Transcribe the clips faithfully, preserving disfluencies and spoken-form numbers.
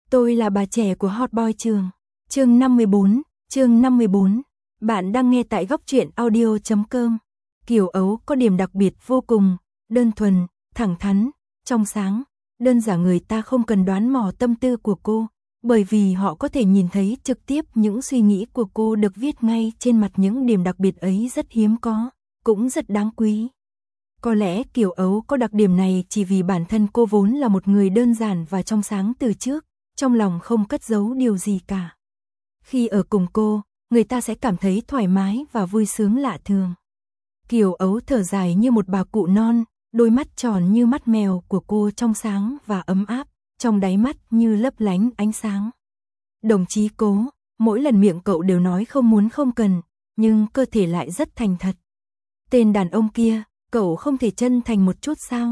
Tôi là bà trẻ của Hot Boy trường. Chương năm mươi bốn, chương năm mươi bốn. Bạn đang nghe tại góc truyện audio chấm com. Kiều Ấu có điểm đặc biệt vô cùng, đơn thuần, thẳng thắn, trong sáng, đơn giản người ta không cần đoán mò tâm tư của cô, bởi vì họ có thể nhìn thấy trực tiếp những suy nghĩ của cô được viết ngay trên mặt. Những điểm đặc biệt ấy rất hiếm có, cũng rất đáng quý. Có lẽ Kiều Ấu có đặc điểm này chỉ vì bản thân cô vốn là một người đơn giản và trong sáng từ trước, trong lòng không cất giấu điều gì cả. Khi ở cùng cô, người ta sẽ cảm thấy thoải mái và vui sướng lạ thường. Kiều Ấu thở dài như một bà cụ non, đôi mắt tròn như mắt mèo của cô trong sáng và ấm áp, trong đáy mắt như lấp lánh ánh sáng. Đồng chí Cố, mỗi lần miệng cậu đều nói không muốn không cần, nhưng cơ thể lại rất thành thật. Tên đàn ông kia, cậu không thể chân thành một chút sao?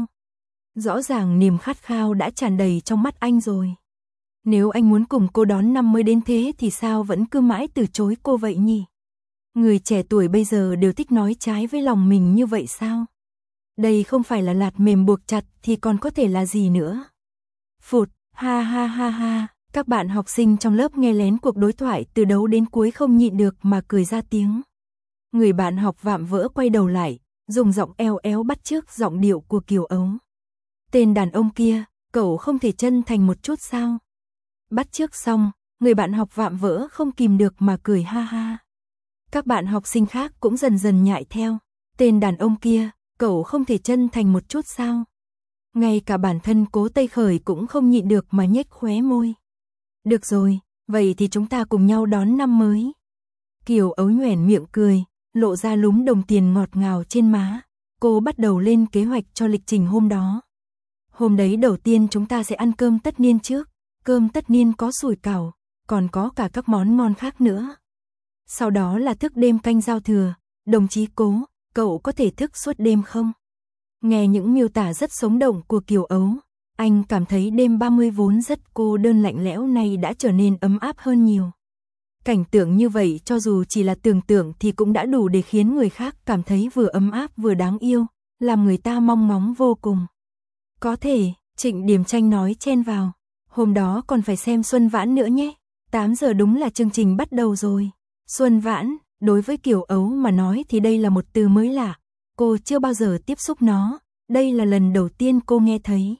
Rõ ràng niềm khát khao đã tràn đầy trong mắt anh rồi. Nếu anh muốn cùng cô đón năm mới đến thế thì sao vẫn cứ mãi từ chối cô vậy nhỉ? Người trẻ tuổi bây giờ đều thích nói trái với lòng mình như vậy sao? Đây không phải là lạt mềm buộc chặt thì còn có thể là gì nữa? Phụt, ha ha ha ha, các bạn học sinh trong lớp nghe lén cuộc đối thoại từ đầu đến cuối không nhịn được mà cười ra tiếng. Người bạn học vạm vỡ quay đầu lại, dùng giọng eo éo bắt chước giọng điệu của Kiều Ấu. Tên đàn ông kia, cậu không thể chân thành một chút sao? Bắt chước xong, người bạn học vạm vỡ không kìm được mà cười ha ha. Các bạn học sinh khác cũng dần dần nhại theo. Tên đàn ông kia, cậu không thể chân thành một chút sao? Ngay cả bản thân Cố Tây Khởi cũng không nhịn được mà nhếch khóe môi. Được rồi, vậy thì chúng ta cùng nhau đón năm mới. Kiều Ấu nhoẻn miệng cười, lộ ra lúm đồng tiền ngọt ngào trên má. Cô bắt đầu lên kế hoạch cho lịch trình hôm đó. Hôm đấy đầu tiên chúng ta sẽ ăn cơm tất niên trước. Cơm tất niên có sủi cảo, còn có cả các món ngon khác nữa. Sau đó là thức đêm canh giao thừa. Đồng chí Cố, cậu có thể thức suốt đêm không? Nghe những miêu tả rất sống động của Kiều Ấu, anh cảm thấy đêm ba mươi vốn rất cô đơn lạnh lẽo này đã trở nên ấm áp hơn nhiều. Cảnh tượng như vậy cho dù chỉ là tưởng tượng thì cũng đã đủ để khiến người khác cảm thấy vừa ấm áp vừa đáng yêu, làm người ta mong ngóng vô cùng. Có thể, Trịnh Điềm Tranh nói chen vào. Hôm đó còn phải xem Xuân Vãn nữa nhé. tám giờ đúng là chương trình bắt đầu rồi. Xuân Vãn, đối với Kiều Ấu mà nói thì đây là một từ mới lạ. Cô chưa bao giờ tiếp xúc nó. Đây là lần đầu tiên cô nghe thấy.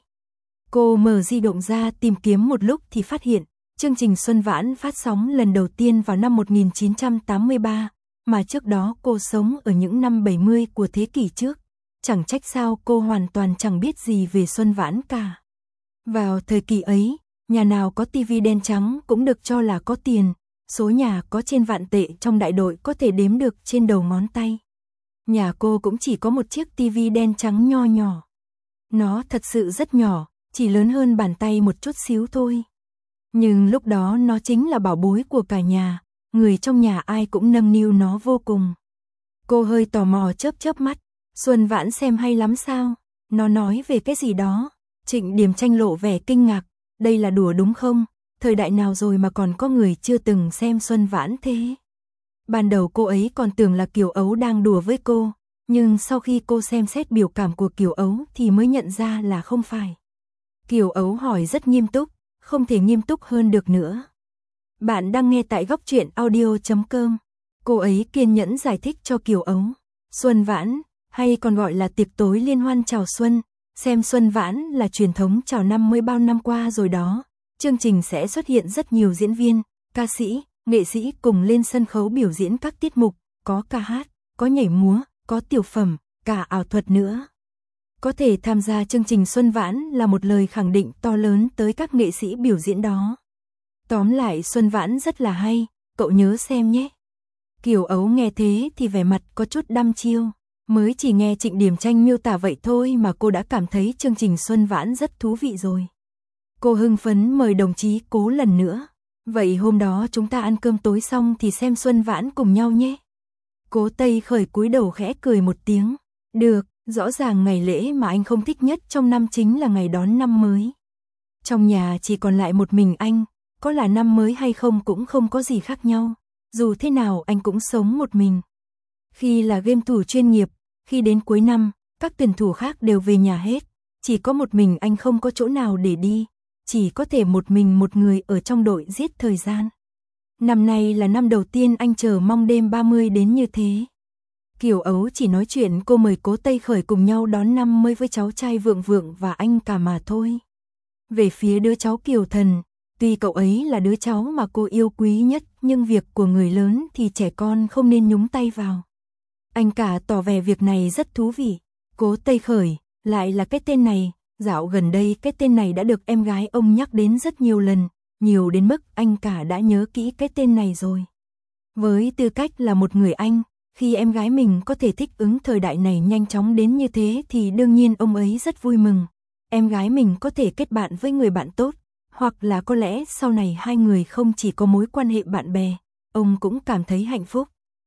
Cô mở di động ra tìm kiếm một lúc thì phát hiện chương trình Xuân Vãn phát sóng lần đầu tiên vào năm một nghìn chín trăm tám mươi ba. Mà trước đó cô sống ở những năm bảy mươi của thế kỷ trước. Chẳng trách sao cô hoàn toàn chẳng biết gì về Xuân Vãn cả. Vào thời kỳ ấy, nhà nào có tivi đen trắng cũng được cho là có tiền, số nhà có trên vạn tệ trong đại đội có thể đếm được trên đầu ngón tay. Nhà cô cũng chỉ có một chiếc tivi đen trắng nho nhỏ. Nó thật sự rất nhỏ, chỉ lớn hơn bàn tay một chút xíu thôi. Nhưng lúc đó nó chính là bảo bối của cả nhà, người trong nhà ai cũng nâng niu nó vô cùng. Cô hơi tò mò chớp chớp mắt, Xuân Vãn xem hay lắm sao? Nó nói về cái gì đó? Trịnh Điềm Tranh lộ vẻ kinh ngạc, đây là đùa đúng không? Thời đại nào rồi mà còn có người chưa từng xem Xuân Vãn thế? Ban đầu cô ấy còn tưởng là Kiều Ấu đang đùa với cô, nhưng sau khi cô xem xét biểu cảm của Kiều Ấu thì mới nhận ra là không phải. Kiều Ấu hỏi rất nghiêm túc, không thể nghiêm túc hơn được nữa. Bạn đang nghe tại góc truyện audio chấm com. Cô ấy kiên nhẫn giải thích cho Kiều Ấu. Xuân Vãn, hay còn gọi là tiệc tối liên hoan chào xuân. Xem Xuân Vãn là truyền thống chào năm mới bao năm qua rồi đó. Chương trình sẽ xuất hiện rất nhiều diễn viên, ca sĩ, nghệ sĩ cùng lên sân khấu biểu diễn các tiết mục, có ca hát, có nhảy múa, có tiểu phẩm, cả ảo thuật nữa. Có thể tham gia chương trình Xuân Vãn là một lời khẳng định to lớn tới các nghệ sĩ biểu diễn đó. Tóm lại Xuân Vãn rất là hay, cậu nhớ xem nhé. Kiều Ấu nghe thế thì vẻ mặt có chút đăm chiêu. Mới chỉ nghe Trịnh Điềm Tranh miêu tả vậy thôi mà cô đã cảm thấy chương trình Xuân Vãn rất thú vị rồi. Cô hưng phấn mời đồng chí Cố lần nữa. Vậy hôm đó chúng ta ăn cơm tối xong thì xem Xuân Vãn cùng nhau nhé. Cố Tây Khởi cúi đầu khẽ cười một tiếng. Được, rõ ràng ngày lễ mà anh không thích nhất trong năm chính là ngày đón năm mới. Trong nhà chỉ còn lại một mình anh, có là năm mới hay không cũng không có gì khác nhau. Dù thế nào anh cũng sống một mình. Khi là game thủ chuyên nghiệp, khi đến cuối năm, các tuyển thủ khác đều về nhà hết. Chỉ có một mình anh không có chỗ nào để đi. chỉ có thể một mình một người ở trong đội giết thời gian. Năm nay là năm đầu tiên anh chờ mong đêm ba mươi đến như thế. Kiều Ấu chỉ nói chuyện cô mời Cố Tây Khởi cùng nhau đón năm mới với cháu trai Vượng Vượng và anh cả mà thôi. Về phía đứa cháu Kiều Thần, tuy cậu ấy là đứa cháu mà cô yêu quý nhất, nhưng việc của người lớn thì trẻ con không nên nhúng tay vào. Anh cả tỏ vẻ việc này rất thú vị. Cố Tây Khởi, lại là cái tên này, dạo gần đây cái tên này đã được em gái ông nhắc đến rất nhiều lần, nhiều đến mức anh cả đã nhớ kỹ cái tên này rồi. Với tư cách là một người anh, khi em gái mình có thể thích ứng thời đại này nhanh chóng đến như thế thì đương nhiên ông ấy rất vui mừng. Em gái mình có thể kết bạn với người bạn tốt, hoặc là có lẽ sau này hai người không chỉ có mối quan hệ bạn bè, ông cũng cảm thấy hạnh phúc.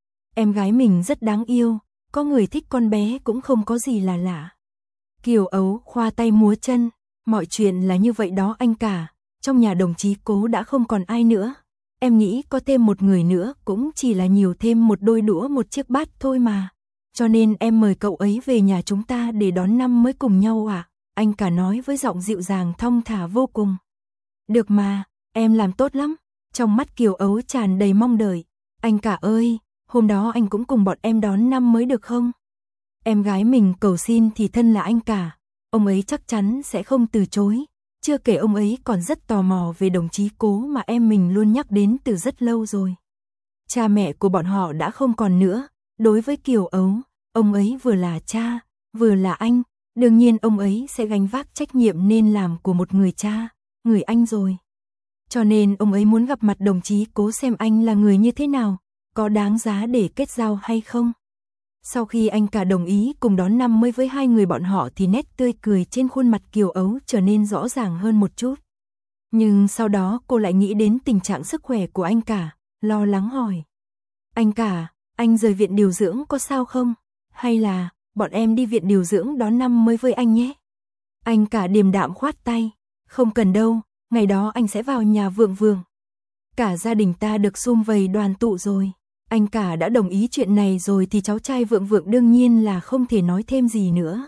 Em gái mình rất đáng yêu, có người thích con bé cũng không có gì là lạ. Kiều Ấu khoa tay múa chân, mọi chuyện là như vậy đó anh cả, trong nhà đồng chí Cố đã không còn ai nữa. Em nghĩ có thêm một người nữa cũng chỉ là nhiều thêm một đôi đũa một chiếc bát thôi mà. Cho nên em mời cậu ấy về nhà chúng ta để đón năm mới cùng nhau ạ. À? Anh cả nói với giọng dịu dàng thong thả vô cùng. Được mà, em làm tốt lắm. Trong mắt Kiều Ấu tràn đầy mong đợi. Anh cả ơi, hôm đó anh cũng cùng bọn em đón năm mới được không? Em gái mình cầu xin thì thân là anh cả, ông ấy chắc chắn sẽ không từ chối. Chưa kể ông ấy còn rất tò mò về đồng chí Cố mà em mình luôn nhắc đến từ rất lâu rồi. Cha mẹ của bọn họ đã không còn nữa, đối với Kiều Ấu, ông ấy vừa là cha, vừa là anh, đương nhiên ông ấy sẽ gánh vác trách nhiệm nên làm của một người cha, người anh rồi. Cho nên ông ấy muốn gặp mặt đồng chí Cố xem anh là người như thế nào, có đáng giá để kết giao hay không. Sau khi anh cả đồng ý cùng đón năm mới với hai người bọn họ thì nét tươi cười trên khuôn mặt Kiều Ấu trở nên rõ ràng hơn một chút. Nhưng sau đó cô lại nghĩ đến tình trạng sức khỏe của anh cả, lo lắng hỏi. Anh cả, anh rời viện điều dưỡng có sao không? Hay là, bọn em đi viện điều dưỡng đón năm mới với anh nhé? Anh cả điềm đạm khoát tay. Không cần đâu, ngày đó anh sẽ vào nhà Vượng Vượng. Cả gia đình ta được sum vầy đoàn tụ rồi. Anh cả đã đồng ý chuyện này rồi thì cháu trai Vượng Vượng đương nhiên là không thể nói thêm gì nữa.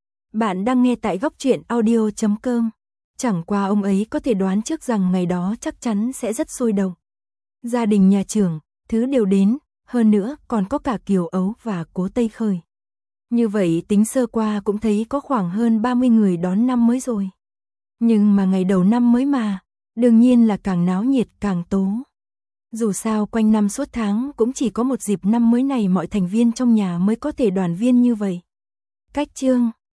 Bạn đang nghe tại góc truyện audio chấm com. Chẳng qua ông ấy có thể đoán trước rằng ngày đó chắc chắn sẽ rất sôi động. Gia đình nhà trưởng, thứ đều đến, hơn nữa còn có cả Kiều Ấu và Cố Tây Khởi. Như vậy tính sơ qua cũng thấy có khoảng hơn ba mươi người đón năm mới rồi. Nhưng mà ngày đầu năm mới mà, đương nhiên là càng náo nhiệt càng tố. Dù sao quanh năm suốt tháng cũng chỉ có một dịp năm mới này mọi thành viên trong nhà mới có thể đoàn viên như vậy. Cách chương